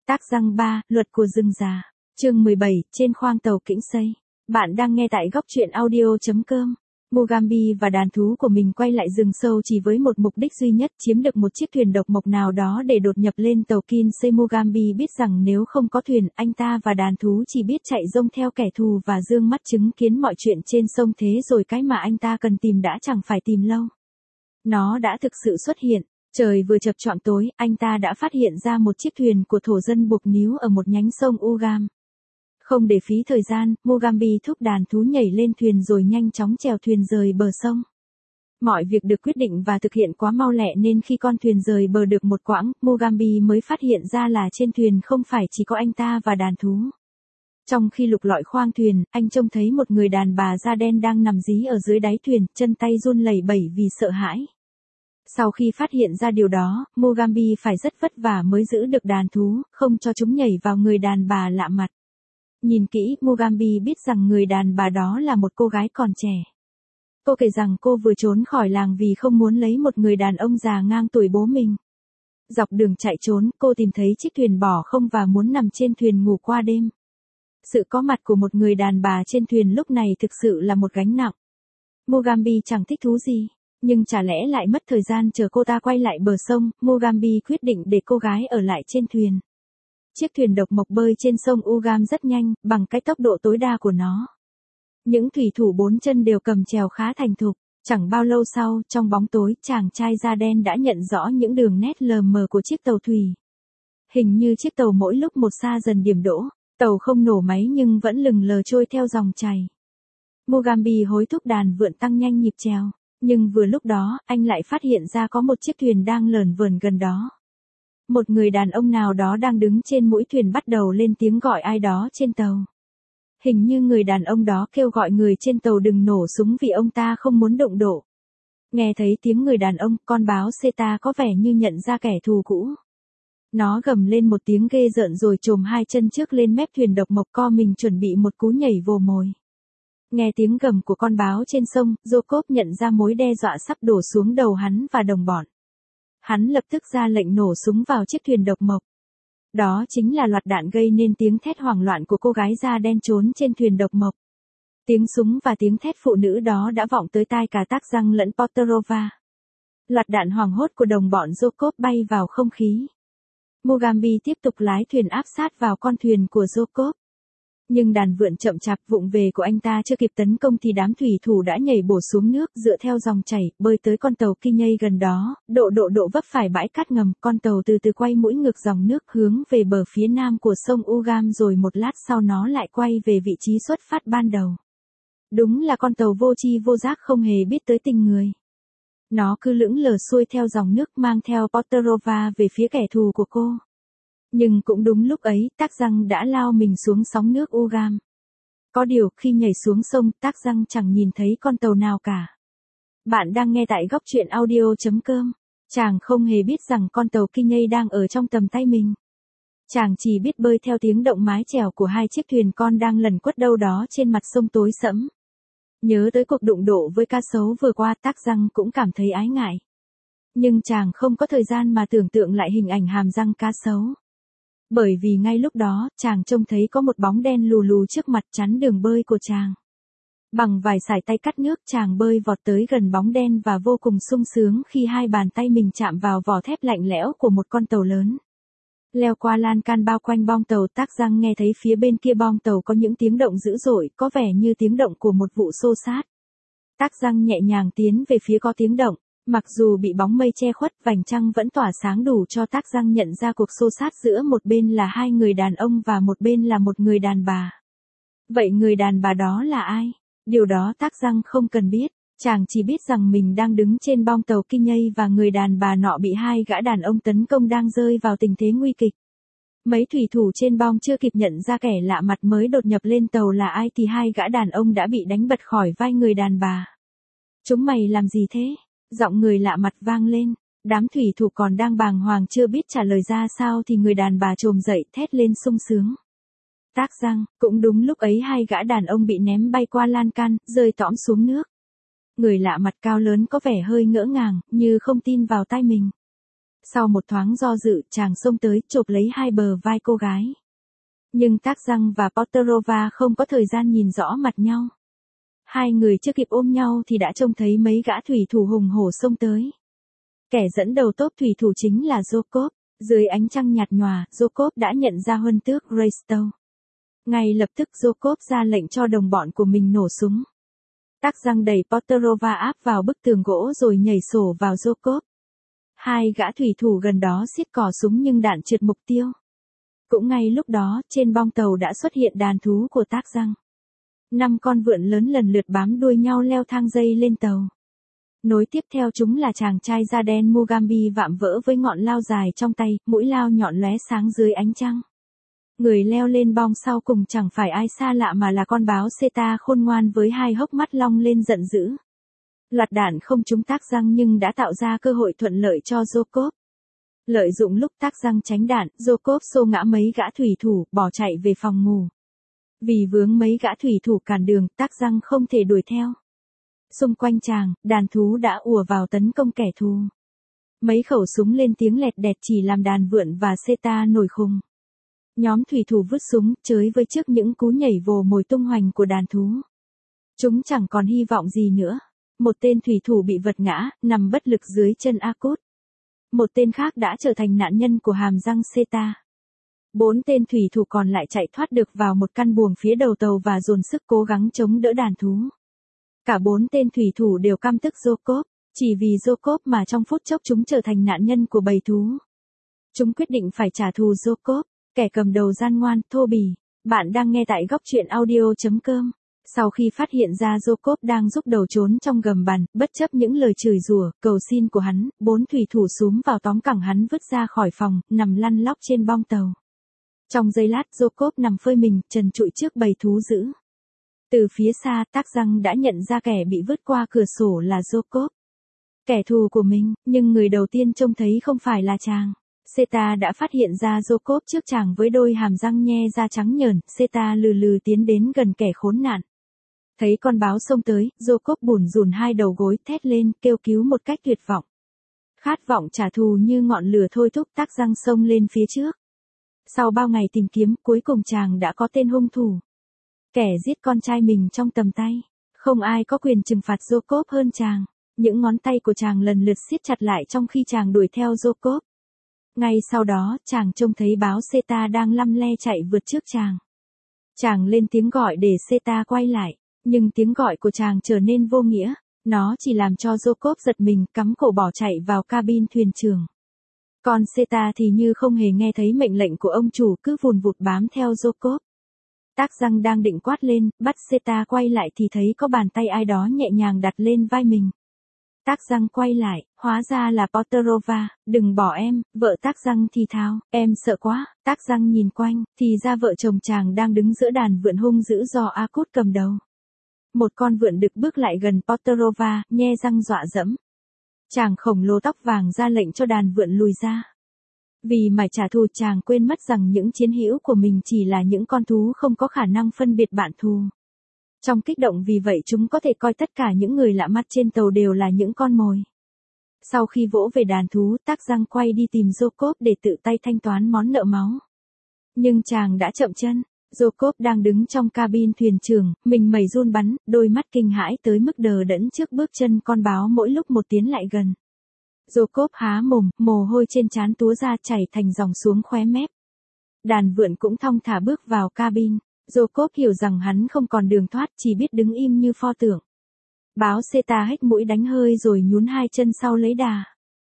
Tác răng 3, luật của rừng già. Chương 17, trên khoang tàu Kĩnh Xây. Bạn đang nghe tại góc truyện audio.com. Mugambi và đàn thú của mình quay lại rừng sâu chỉ với một mục đích duy nhất, chiếm được một chiếc thuyền độc mộc nào đó để đột nhập lên tàu Kinsey. Mugambi biết rằng nếu không có thuyền, anh ta và đàn thú chỉ biết chạy rông theo kẻ thù và dương mắt chứng kiến mọi chuyện trên sông, thế rồi cái mà anh ta cần tìm đã chẳng phải tìm lâu. Nó đã thực sự xuất hiện. Trời vừa chập choạng tối, anh ta đã phát hiện ra một chiếc thuyền của thổ dân buộc níu ở một nhánh sông Ugam. Không để phí thời gian, Mugambi thúc đàn thú nhảy lên thuyền rồi nhanh chóng chèo thuyền rời bờ sông. Mọi việc được quyết định và thực hiện quá mau lẹ nên khi con thuyền rời bờ được một quãng, Mugambi mới phát hiện ra là trên thuyền không phải chỉ có anh ta và đàn thú. Trong khi lục lọi khoang thuyền, anh trông thấy một người đàn bà da đen đang nằm dí ở dưới đáy thuyền, chân tay run lẩy bẩy vì sợ hãi. Sau khi phát hiện ra điều đó, Mugambi phải rất vất vả mới giữ được đàn thú, không cho chúng nhảy vào người đàn bà lạ mặt. Nhìn kỹ, Mugambi biết rằng người đàn bà đó là một cô gái còn trẻ. Cô kể rằng cô vừa trốn khỏi làng vì không muốn lấy một người đàn ông già ngang tuổi bố mình. Dọc đường chạy trốn, cô tìm thấy chiếc thuyền bỏ không và muốn nằm trên thuyền ngủ qua đêm. Sự có mặt của một người đàn bà trên thuyền lúc này thực sự là một gánh nặng. Mugambi chẳng thích thú gì. Nhưng chả lẽ lại mất thời gian chờ cô ta quay lại bờ sông. Mugambi quyết định để cô gái ở lại trên thuyền. Chiếc thuyền độc mộc bơi trên sông Ugam rất nhanh, bằng cái tốc độ tối đa của nó. Những thủy thủ 4 chân đều cầm chèo khá thành thục. Chẳng bao lâu sau, trong bóng tối, chàng trai da đen đã nhận rõ những đường nét lờ mờ của chiếc tàu thủy. Hình như chiếc tàu mỗi lúc một xa dần điểm đỗ. Tàu không nổ máy nhưng vẫn lừng lờ trôi theo dòng chảy. Mugambi hối thúc đàn vượn tăng nhanh nhịp chèo. Nhưng vừa lúc đó, anh lại phát hiện ra có một chiếc thuyền đang lởn vởn gần đó. Một người đàn ông nào đó đang đứng trên mũi thuyền bắt đầu lên tiếng gọi ai đó trên tàu. Hình như người đàn ông đó kêu gọi người trên tàu đừng nổ súng vì ông ta không muốn đụng độ. Nghe thấy tiếng người đàn ông, con báo Seta có vẻ như nhận ra kẻ thù cũ. Nó gầm lên một tiếng ghê rợn rồi chồm hai chân trước lên mép thuyền độc mộc, co mình chuẩn bị một cú nhảy vồ mồi. Nghe tiếng gầm của con báo trên sông, Jacob nhận ra mối đe dọa sắp đổ xuống đầu hắn và đồng bọn. Hắn lập tức ra lệnh nổ súng vào chiếc thuyền độc mộc. Đó chính là loạt đạn gây nên tiếng thét hoảng loạn của cô gái da đen trốn trên thuyền độc mộc. Tiếng súng và tiếng thét phụ nữ đó đã vọng tới tai cả Tác Răng lẫn Potterova. Loạt đạn hoảng hốt của đồng bọn Jacob bay vào không khí. Mugambi tiếp tục lái thuyền áp sát vào con thuyền của Jacob. Nhưng đàn vượn chậm chạp vụng về của anh ta chưa kịp tấn công thì đám thủy thủ đã nhảy bổ xuống nước dựa theo dòng chảy, bơi tới con tàu Kinyei gần đó, độ vấp phải bãi cát ngầm, con tàu từ từ quay mũi ngược dòng nước hướng về bờ phía nam của sông Ugam rồi một lát sau nó lại quay về vị trí xuất phát ban đầu. Đúng là con tàu vô tri vô giác không hề biết tới tình người. Nó cứ lững lờ xuôi theo dòng nước mang theo Potterova về phía kẻ thù của cô. Nhưng cũng đúng lúc ấy, Tác Răng đã lao mình xuống sóng nước Ugam. Có điều, khi nhảy xuống sông, Tác Răng chẳng nhìn thấy con tàu nào cả. Bạn đang nghe tại góc truyện audio.com. Chàng không hề biết rằng con tàu Kinyei đang ở trong tầm tay mình. Chàng chỉ biết bơi theo tiếng động mái chèo của hai chiếc thuyền con đang lẩn quất đâu đó trên mặt sông tối sẫm. Nhớ tới cuộc đụng độ với cá sấu vừa qua, Tác Răng cũng cảm thấy ái ngại. Nhưng chàng không có thời gian mà tưởng tượng lại hình ảnh hàm răng cá sấu. Bởi vì ngay lúc đó, chàng trông thấy có một bóng đen lù lù trước mặt chắn đường bơi của chàng. Bằng vài sải tay cắt nước, chàng bơi vọt tới gần bóng đen và vô cùng sung sướng khi hai bàn tay mình chạm vào vỏ thép lạnh lẽo của một con tàu lớn. Leo qua lan can bao quanh bong tàu, Tác Răng nghe thấy phía bên kia bong tàu có những tiếng động dữ dội, có vẻ như tiếng động của một vụ xô xát. Tác Răng nhẹ nhàng tiến về phía có tiếng động. Mặc dù bị bóng mây che khuất, vành trăng vẫn tỏa sáng đủ cho Tác Răng nhận ra cuộc xô xát giữa một bên là hai người đàn ông và một bên là một người đàn bà. Vậy người đàn bà đó là ai? Điều đó Tác Răng không cần biết, chàng chỉ biết rằng mình đang đứng trên bong tàu Kinyei và người đàn bà nọ bị hai gã đàn ông tấn công đang rơi vào tình thế nguy kịch. Mấy thủy thủ trên bong chưa kịp nhận ra kẻ lạ mặt mới đột nhập lên tàu là ai thì hai gã đàn ông đã bị đánh bật khỏi vai người đàn bà. Chúng mày làm gì thế? Giọng người lạ mặt vang lên, đám thủy thủ còn đang bàng hoàng chưa biết trả lời ra sao thì người đàn bà trồm dậy thét lên sung sướng. Tác Răng, cũng đúng lúc ấy hai gã đàn ông bị ném bay qua lan can, rơi tõm xuống nước. Người lạ mặt cao lớn có vẻ hơi ngỡ ngàng, như không tin vào tai mình. Sau một thoáng do dự, chàng xông tới, chộp lấy hai bờ vai cô gái. Nhưng Tác Giang và Potterova không có thời gian nhìn rõ mặt nhau. Hai người chưa kịp ôm nhau thì đã trông thấy mấy gã thủy thủ hùng hổ xông tới. Kẻ dẫn đầu tốp thủy thủ chính là Jacob. Dưới ánh trăng nhạt nhòa, Jacob đã nhận ra huân tước Greystoke. Ngay lập tức Jacob ra lệnh cho đồng bọn của mình nổ súng. Tác Giang đẩy Potterova áp vào bức tường gỗ rồi nhảy sổ vào Jacob. Hai gã thủy thủ gần đó xiết cò súng nhưng đạn trượt mục tiêu. Cũng ngay lúc đó, trên bong tàu đã xuất hiện đàn thú của Tác Giang. 5 con vượn lớn lần lượt bám đuôi nhau leo thang dây lên tàu. Nối tiếp theo chúng là chàng trai da đen Mugambi vạm vỡ với ngọn lao dài trong tay, mũi lao nhọn lóe sáng dưới ánh trăng. Người leo lên bong sau cùng chẳng phải ai xa lạ mà là con báo Seta khôn ngoan với hai hốc mắt long lên giận dữ. Loạt đạn không trúng Tác Giang nhưng đã tạo ra cơ hội thuận lợi cho Jacob. Lợi dụng lúc Tác Giang tránh đạn, Jacob xô ngã mấy gã thủy thủ, bỏ chạy về phòng ngủ. Vì vướng mấy gã thủy thủ cản đường, Tác Giang không thể đuổi theo. Xung quanh chàng, đàn thú đã ùa vào tấn công kẻ thù. Mấy khẩu súng lên tiếng lẹt đẹt chỉ làm đàn vượn và Seta nổi khùng. Nhóm thủy thủ vứt súng, chới với trước những cú nhảy vồ mồi tung hoành của đàn thú. Chúng chẳng còn hy vọng gì nữa. Một tên thủy thủ bị vật ngã, nằm bất lực dưới chân Akut. Một tên khác đã trở thành nạn nhân của hàm răng Seta. 4 tên thủy thủ còn lại chạy thoát được vào một căn buồng phía đầu tàu và dồn sức cố gắng chống đỡ đàn thú. Cả 4 tên thủy thủ đều căm tức Jacob, chỉ vì Jacob mà trong phút chốc chúng trở thành nạn nhân của bầy thú. Chúng quyết định phải trả thù Jacob, kẻ cầm đầu gian ngoan, thô bỉ. Bạn đang nghe tại góc truyện audio.com. Sau khi phát hiện ra Jacob đang giúp đầu trốn trong gầm bàn, bất chấp những lời chửi rủa, cầu xin của hắn, 4 thủy thủ xúm vào tóm cẳng hắn vứt ra khỏi phòng, nằm lăn lóc trên bong tàu. Trong giây lát, Jacob nằm phơi mình, trần trụi trước bầy thú dữ. Từ phía xa, Tác Giang đã nhận ra kẻ bị vứt qua cửa sổ là Jacob. Kẻ thù của mình, nhưng người đầu tiên trông thấy không phải là chàng. Seta đã phát hiện ra Jacob trước chàng với đôi hàm răng nhe ra trắng nhờn, Seta lừ lừ tiến đến gần kẻ khốn nạn. Thấy con báo xông tới, Jacob bủn rủn hai đầu gối thét lên, kêu cứu một cách tuyệt vọng. Khát vọng trả thù như ngọn lửa thôi thúc Tác Giang xông lên phía trước. Sau bao ngày tìm kiếm, cuối cùng chàng đã có tên hung thủ. Kẻ giết con trai mình trong tầm tay. Không ai có quyền trừng phạt Jacob hơn chàng. Những ngón tay của chàng lần lượt siết chặt lại trong khi chàng đuổi theo Jacob. Ngay sau đó, chàng trông thấy báo Seta đang lăm le chạy vượt trước chàng. Chàng lên tiếng gọi để Seta quay lại, nhưng tiếng gọi của chàng trở nên vô nghĩa. Nó chỉ làm cho Jacob giật mình, cắm cổ bỏ chạy vào cabin thuyền trưởng. Còn Seta thì như không hề nghe thấy mệnh lệnh của ông chủ, cứ vùn vụt bám theo Jacob. Tác Giang đang định quát lên, bắt Seta quay lại thì thấy có bàn tay ai đó nhẹ nhàng đặt lên vai mình. Tác Giang quay lại, hóa ra là Potterova. Đừng bỏ em, vợ Tác Giang thì thào, em sợ quá. Tác Giang nhìn quanh, thì ra vợ chồng chàng đang đứng giữa đàn vượn hung dữ do Akut cầm đầu. Một con vượn đực bước lại gần Potterova, nhe răng dọa dẫm. Chàng khổng lồ tóc vàng ra lệnh cho đàn vượn lùi ra. Vì mà trả thù, chàng quên mất rằng những chiến hữu của mình chỉ là những con thú không có khả năng phân biệt bạn thù. Trong kích động vì vậy chúng có thể coi tất cả những người lạ mắt trên tàu đều là những con mồi. Sau khi vỗ về đàn thú, Tác Giang quay đi tìm Jacob để tự tay thanh toán món nợ máu. Nhưng chàng đã chậm chân. Jacob đang đứng trong cabin thuyền trưởng, mình mẩy run bắn, đôi mắt kinh hãi tới mức đờ đẫn trước bước chân con báo mỗi lúc một tiến lại gần. Jacob há mồm, mồ hôi trên trán túa ra chảy thành dòng xuống khóe mép. Đàn vượn cũng thong thả bước vào cabin. Jacob hiểu rằng hắn không còn đường thoát, chỉ biết đứng im như pho tượng. Báo Seta hếch mũi đánh hơi rồi nhún hai chân sau lấy đà.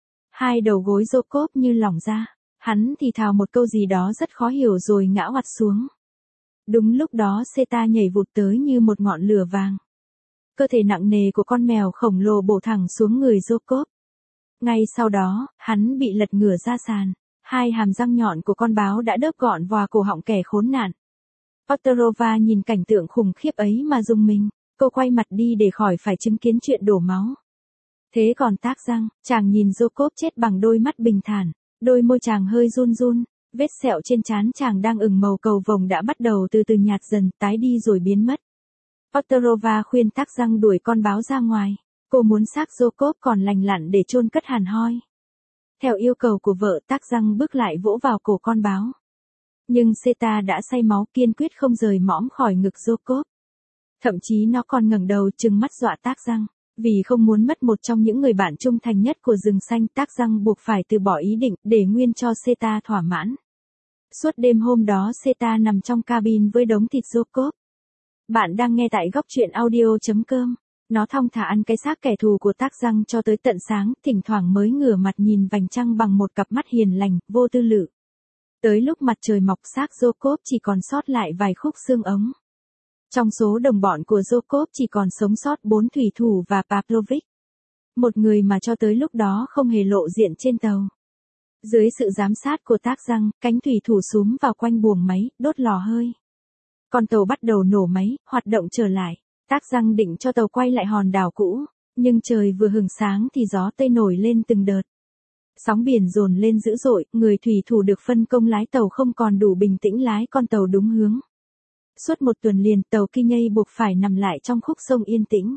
Hai đầu gối Jacob như lỏng ra. Hắn thì thào một câu gì đó rất khó hiểu rồi ngã oặt xuống. Đúng lúc đó Seta nhảy vụt tới như một ngọn lửa vàng. Cơ thể nặng nề của con mèo khổng lồ bổ thẳng xuống người Jacob. Ngay sau đó, hắn bị lật ngửa ra sàn. Hai hàm răng nhọn của con báo đã đớp gọn vào cổ họng kẻ khốn nạn. Potterova nhìn cảnh tượng khủng khiếp ấy mà rùng mình. Cô quay mặt đi để khỏi phải chứng kiến chuyện đổ máu. Thế còn Tác Giang, chàng nhìn Jacob chết bằng đôi mắt bình thản. Đôi môi chàng hơi run run. Vết sẹo trên trán chàng đang ửng màu cầu vồng đã bắt đầu từ từ nhạt dần, tái đi rồi biến mất. Potterova khuyên Tác Giang đuổi con báo ra ngoài. Cô muốn xác Jacob còn lành lặn để chôn cất hàn hoi. Theo yêu cầu của vợ, Tác Răng bước lại vỗ vào cổ con báo. Nhưng Zeta đã say máu, kiên quyết không rời mõm khỏi ngực Jacob. Thậm chí nó còn ngẩng đầu trừng mắt dọa Tác Răng. Vì không muốn mất một trong những người bạn trung thành nhất của rừng xanh, Tác Răng buộc phải từ bỏ ý định để nguyên cho Zeta thỏa mãn. Suốt đêm hôm đó Zeta nằm trong cabin với đống thịt Jacob. Bạn đang nghe tại góc truyện audio.com. Nó thong thả ăn cái xác kẻ thù của Tác Răng cho tới tận sáng, thỉnh thoảng mới ngửa mặt nhìn vành trăng bằng một cặp mắt hiền lành, vô tư lự. Tới lúc mặt trời mọc, xác Jacob chỉ còn sót lại vài khúc xương ống. Trong số đồng bọn của Jacob chỉ còn sống sót 4 thủy thủ và Pavlovich. Một người mà cho tới lúc đó không hề lộ diện trên tàu. Dưới sự giám sát của Tác Răng, cánh thủy thủ xúm vào quanh buồng máy, đốt lò hơi. Con tàu bắt đầu nổ máy, hoạt động trở lại. Tác Răng định cho tàu quay lại hòn đảo cũ, nhưng trời vừa hửng sáng thì gió tây nổi lên từng đợt. Sóng biển dồn lên dữ dội, người thủy thủ được phân công lái tàu không còn đủ bình tĩnh lái con tàu đúng hướng. Suốt một tuần liền, tàu Kinyei buộc phải nằm lại trong khúc sông yên tĩnh.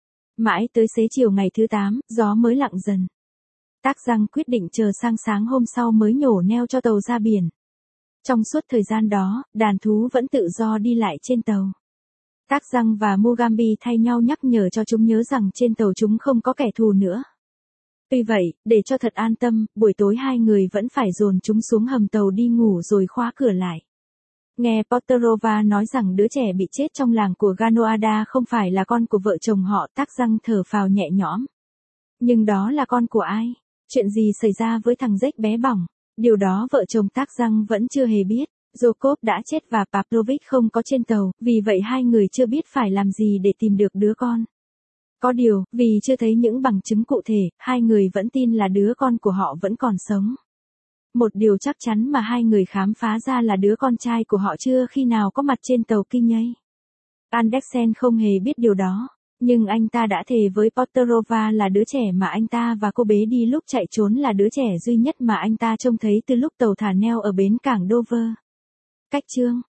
Mãi tới xế chiều ngày thứ 8, gió mới lặng dần. Tác Răng quyết định chờ sang sáng hôm sau mới nhổ neo cho tàu ra biển. Trong suốt thời gian đó, đàn thú vẫn tự do đi lại trên tàu. Tác Răng và Mugambi thay nhau nhắc nhở cho chúng nhớ rằng trên tàu chúng không có kẻ thù nữa. Tuy vậy, để cho thật an tâm, buổi tối hai người vẫn phải dồn chúng xuống hầm tàu đi ngủ rồi khóa cửa lại. Nghe Potterova nói rằng đứa trẻ bị chết trong làng của Ganoada không phải là con của vợ chồng họ, Tác Răng thở phào nhẹ nhõm. Nhưng đó là con của ai? Chuyện gì xảy ra với thằng Jack bé bỏng? Điều đó vợ chồng Tác Răng vẫn chưa hề biết. Jacob đã chết và Pavlovich không có trên tàu, vì vậy hai người chưa biết phải làm gì để tìm được đứa con. Có điều, vì chưa thấy những bằng chứng cụ thể, hai người vẫn tin là đứa con của họ vẫn còn sống. Một điều chắc chắn mà hai người khám phá ra là đứa con trai của họ chưa khi nào có mặt trên tàu Kinyei. Andersen không hề biết điều đó, nhưng anh ta đã thề với Potterova là đứa trẻ mà anh ta và cô bé đi lúc chạy trốn là đứa trẻ duy nhất mà anh ta trông thấy từ lúc tàu thả neo ở bến cảng Dover. Cách chương